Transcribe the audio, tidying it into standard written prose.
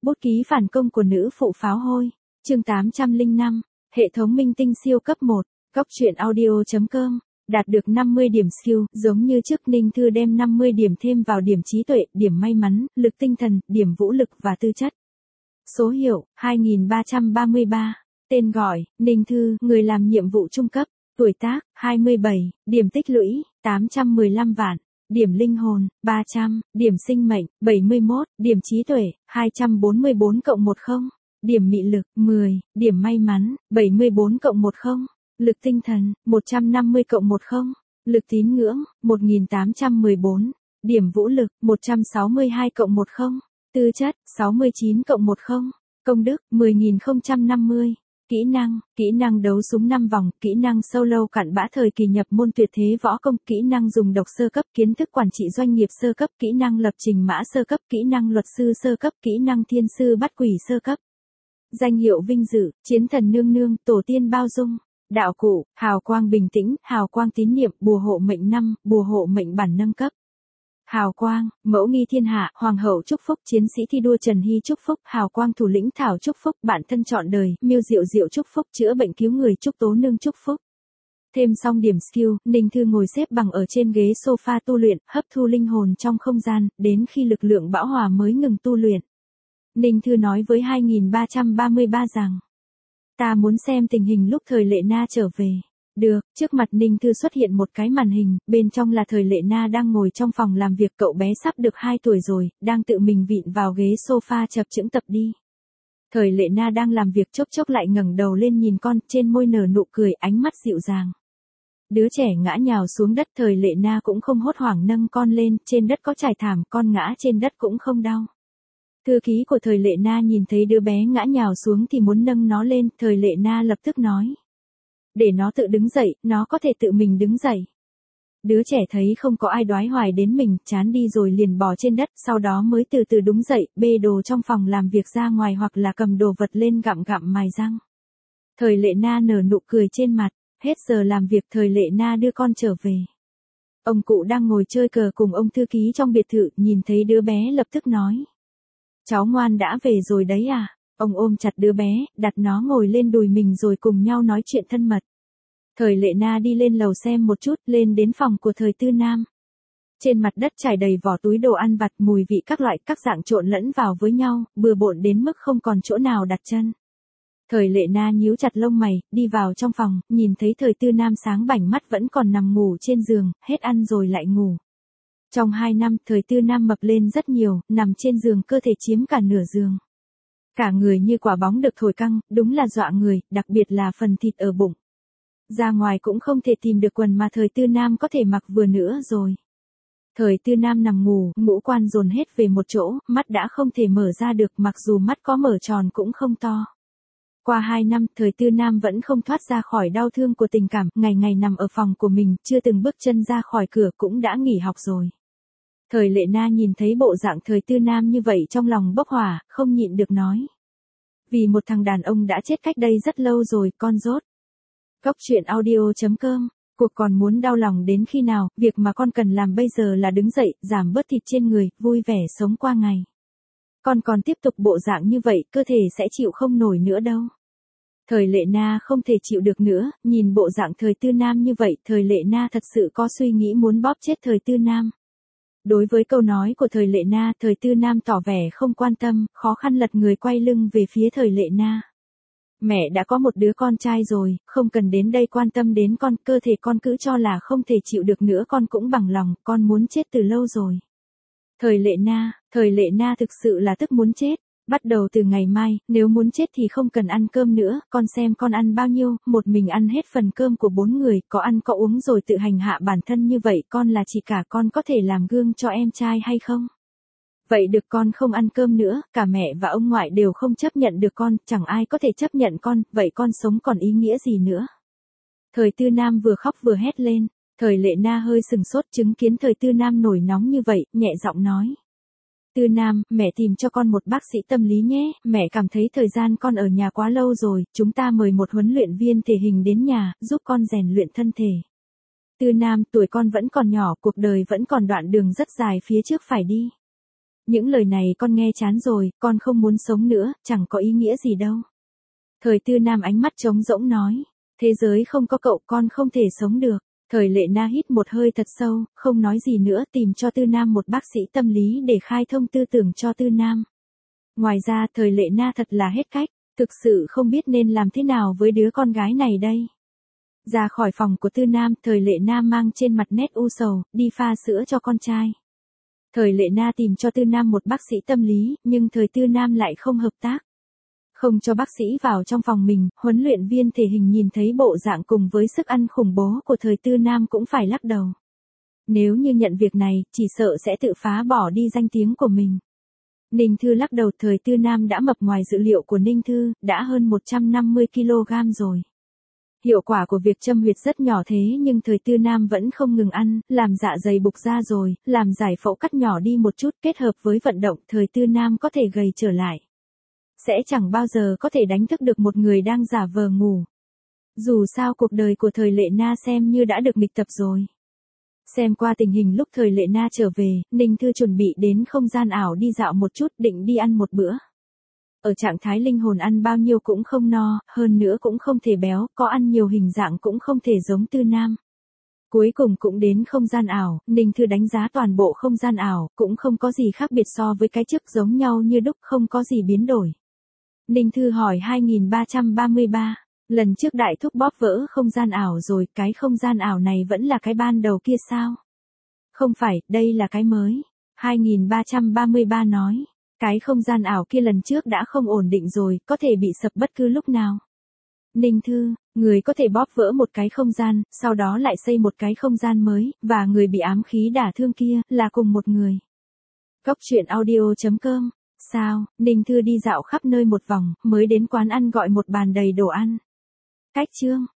Bút ký phản công của nữ phụ pháo hôi. Chương 805. Hệ thống minh tinh siêu cấp 1. Góc truyện audio.com. Đạt được 50 điểm skill, giống như trước Ninh Thư đem 50 điểm thêm vào điểm trí tuệ, điểm may mắn, lực tinh thần, điểm vũ lực và tư chất. Số hiệu, 2333. Tên gọi, Ninh Thư, người làm nhiệm vụ trung cấp. Tuổi tác, 27. Điểm tích lũy, 815 vạn. Điểm linh hồn, 300. Điểm sinh mệnh, 71. Điểm trí tuệ, 244+10. Điểm mị lực, 10. Điểm may mắn, 74+10. Lực tinh thần, 150+10. Lực tín ngưỡng, 1814. Điểm vũ lực, 162+10. Tư chất, 69+10. Công đức, 10.050. Kỹ năng đấu súng 5 vòng, kỹ năng solo cặn bã thời kỳ nhập môn tuyệt thế võ công, kỹ năng dùng độc sơ cấp, kiến thức quản trị doanh nghiệp sơ cấp, kỹ năng lập trình mã sơ cấp, kỹ năng luật sư sơ cấp, kỹ năng thiên sư bắt quỷ sơ cấp. Danh hiệu vinh dự, chiến thần nương nương, tổ tiên bao dung. Đạo cụ, hào quang bình tĩnh, hào quang tín niệm, bùa hộ mệnh 5, bùa hộ mệnh bản nâng cấp. Hào quang, mẫu nghi thiên hạ, hoàng hậu chúc phúc, chiến sĩ thi đua Trần Hy chúc phúc, hào quang thủ lĩnh Thảo chúc phúc, bạn thân trọn đời, Miêu Diệu Diệu chúc phúc, chữa bệnh cứu người chúc Tố Nương chúc phúc. Thêm xong điểm skill, Ninh Thư ngồi xếp bằng ở trên ghế sofa tu luyện, hấp thu linh hồn trong không gian, đến khi lực lượng bão hòa mới ngừng tu luyện. Ninh Thư nói với 2333 rằng, ta muốn xem tình hình lúc Thời Lệ Na trở về. Được, trước mặt Ninh Thư xuất hiện một cái màn hình, bên trong là Thời Lệ Na đang ngồi trong phòng làm việc, cậu bé sắp được 2 tuổi rồi, đang tự mình vịn vào ghế sofa chập chững tập đi. Thời Lệ Na đang làm việc chốc chốc lại ngẩng đầu lên nhìn con, trên môi nở nụ cười, ánh mắt dịu dàng. Đứa trẻ ngã nhào xuống đất, Thời Lệ Na cũng không hốt hoảng nâng con lên, trên đất có trải thảm, con ngã trên đất cũng không đau. Thư ký của Thời Lệ Na nhìn thấy đứa bé ngã nhào xuống thì muốn nâng nó lên, Thời Lệ Na lập tức nói. Để nó tự đứng dậy, nó có thể tự mình đứng dậy. Đứa trẻ thấy không có ai đoái hoài đến mình, chán đi rồi liền bò trên đất, sau đó mới từ từ đứng dậy, bê đồ trong phòng làm việc ra ngoài hoặc là cầm đồ vật lên gặm mài răng. Thời Lệ Na nở nụ cười trên mặt, hết giờ làm việc Thời Lệ Na đưa con trở về. Ông cụ đang ngồi chơi cờ cùng ông thư ký trong biệt thự, nhìn thấy đứa bé lập tức nói. Cháu ngoan đã về rồi đấy à? Ông ôm chặt đứa bé, đặt nó ngồi lên đùi mình rồi cùng nhau nói chuyện thân mật. Thời Lệ Na đi lên lầu xem một chút, lên đến phòng của Thời Tư Nam. Trên mặt đất trải đầy vỏ túi đồ ăn vặt, mùi vị các loại các dạng trộn lẫn vào với nhau, bừa bộn đến mức không còn chỗ nào đặt chân. Thời Lệ Na nhíu chặt lông mày, đi vào trong phòng, nhìn thấy Thời Tư Nam sáng bảnh mắt vẫn còn nằm ngủ trên giường, hết ăn rồi lại ngủ. Trong 2 năm, Thời Tư Nam mập lên rất nhiều, nằm trên giường cơ thể chiếm cả nửa giường. Cả người như quả bóng được thổi căng, đúng là dọa người, đặc biệt là phần thịt ở bụng. Ra ngoài cũng không thể tìm được quần mà Thời Tư Nam có thể mặc vừa nữa rồi. Thời Tư Nam nằm ngủ, ngũ quan dồn hết về một chỗ, mắt đã không thể mở ra được, mặc dù mắt có mở tròn cũng không to. Qua 2 năm, Thời Tư Nam vẫn không thoát ra khỏi đau thương của tình cảm, ngày ngày nằm ở phòng của mình, chưa từng bước chân ra khỏi cửa cũng đã nghỉ học rồi. Thời Lệ Na nhìn thấy bộ dạng Thời Tư Nam như vậy trong lòng bốc hỏa, không nhịn được nói. Vì một thằng đàn ông đã chết cách đây rất lâu rồi, con rốt. Góc truyện audio.com. Cuộc còn muốn đau lòng đến khi nào, việc mà con cần làm bây giờ là đứng dậy, giảm bớt thịt trên người, vui vẻ sống qua ngày. Con còn tiếp tục bộ dạng như vậy, cơ thể sẽ chịu không nổi nữa đâu. Thời Lệ Na không thể chịu được nữa, nhìn bộ dạng Thời Tư Nam như vậy, Thời Lệ Na thật sự có suy nghĩ muốn bóp chết Thời Tư Nam. Đối với câu nói của Thời Lệ Na, Thời Tư Nam tỏ vẻ không quan tâm, khó khăn lật người quay lưng về phía Thời Lệ Na. Mẹ đã có một đứa con trai rồi, không cần đến đây quan tâm đến con, cơ thể con cứ cho là không thể chịu được nữa con cũng bằng lòng, con muốn chết từ lâu rồi. Thời Lệ Na thực sự là tức muốn chết. Bắt đầu từ ngày mai, nếu muốn chết thì không cần ăn cơm nữa, con xem con ăn bao nhiêu, một mình ăn hết phần cơm của 4 người, có ăn có uống rồi tự hành hạ bản thân như vậy, con là chị cả, con có thể làm gương cho em trai hay không? Vậy được, con không ăn cơm nữa, cả mẹ và ông ngoại đều không chấp nhận được con, chẳng ai có thể chấp nhận con, vậy con sống còn ý nghĩa gì nữa? Thời Tư Nam vừa khóc vừa hét lên, Thời Lệ Na hơi sừng sốt chứng kiến Thời Tư Nam nổi nóng như vậy, nhẹ giọng nói. Tư Nam, mẹ tìm cho con một bác sĩ tâm lý nhé, mẹ cảm thấy thời gian con ở nhà quá lâu rồi, chúng ta mời một huấn luyện viên thể hình đến nhà, giúp con rèn luyện thân thể. Tư Nam, tuổi con vẫn còn nhỏ, cuộc đời vẫn còn đoạn đường rất dài phía trước phải đi. Những lời này con nghe chán rồi, con không muốn sống nữa, chẳng có ý nghĩa gì đâu. Thời Tư Nam ánh mắt trống rỗng nói. Thế giới không có cậu con không thể sống được. Thời Lệ Na hít một hơi thật sâu, không nói gì nữa, tìm cho Tư Nam một bác sĩ tâm lý để khai thông tư tưởng cho Tư Nam. Ngoài ra Thời Lệ Na thật là hết cách, thực sự không biết nên làm thế nào với đứa con gái này đây. Ra khỏi phòng của Tư Nam, Thời Lệ Na mang trên mặt nét u sầu, đi pha sữa cho con trai. Thời Lệ Na tìm cho Tư Nam một bác sĩ tâm lý, nhưng Thời Tư Nam lại không hợp tác. Không cho bác sĩ vào trong phòng mình, huấn luyện viên thể hình nhìn thấy bộ dạng cùng với sức ăn khủng bố của Thời Tư Nam cũng phải lắc đầu. Nếu như nhận việc này, chỉ sợ sẽ tự phá bỏ đi danh tiếng của mình. Ninh Thư lắc đầu, Thời Tư Nam đã mập ngoài dự liệu của Ninh Thư, đã hơn 150 kg rồi. Hiệu quả của việc châm huyệt rất nhỏ thế nhưng Thời Tư Nam vẫn không ngừng ăn, làm dạ dày bục ra rồi, làm giải phẫu cắt nhỏ đi một chút kết hợp với vận động Thời Tư Nam có thể gầy trở lại. Sẽ chẳng bao giờ có thể đánh thức được một người đang giả vờ ngủ. Dù sao cuộc đời của Thời Lệ Na xem như đã được nghịch tập rồi. Xem qua tình hình lúc Thời Lệ Na trở về, Ninh Thư chuẩn bị đến không gian ảo đi dạo một chút, định đi ăn một bữa. Ở trạng thái linh hồn ăn bao nhiêu cũng không no, hơn nữa cũng không thể béo, có ăn nhiều hình dạng cũng không thể giống Tư Nam. Cuối cùng cũng đến không gian ảo, Ninh Thư đánh giá toàn bộ không gian ảo, cũng không có gì khác biệt so với cái trước, giống nhau như đúc, không có gì biến đổi. Ninh Thư hỏi 2333, lần trước đại thúc bóp vỡ không gian ảo rồi, cái không gian ảo này vẫn là cái ban đầu kia sao? Không phải, đây là cái mới. 2333 nói, cái không gian ảo kia lần trước đã không ổn định rồi, có thể bị sập bất cứ lúc nào. Ninh Thư, người có thể bóp vỡ một cái không gian, sau đó lại xây một cái không gian mới, và người bị ám khí đả thương kia, là cùng một người. Góc truyện audio.com. Sao, Ninh Thư đi dạo khắp nơi một vòng, mới đến quán ăn gọi một bàn đầy đồ ăn. Cách chương.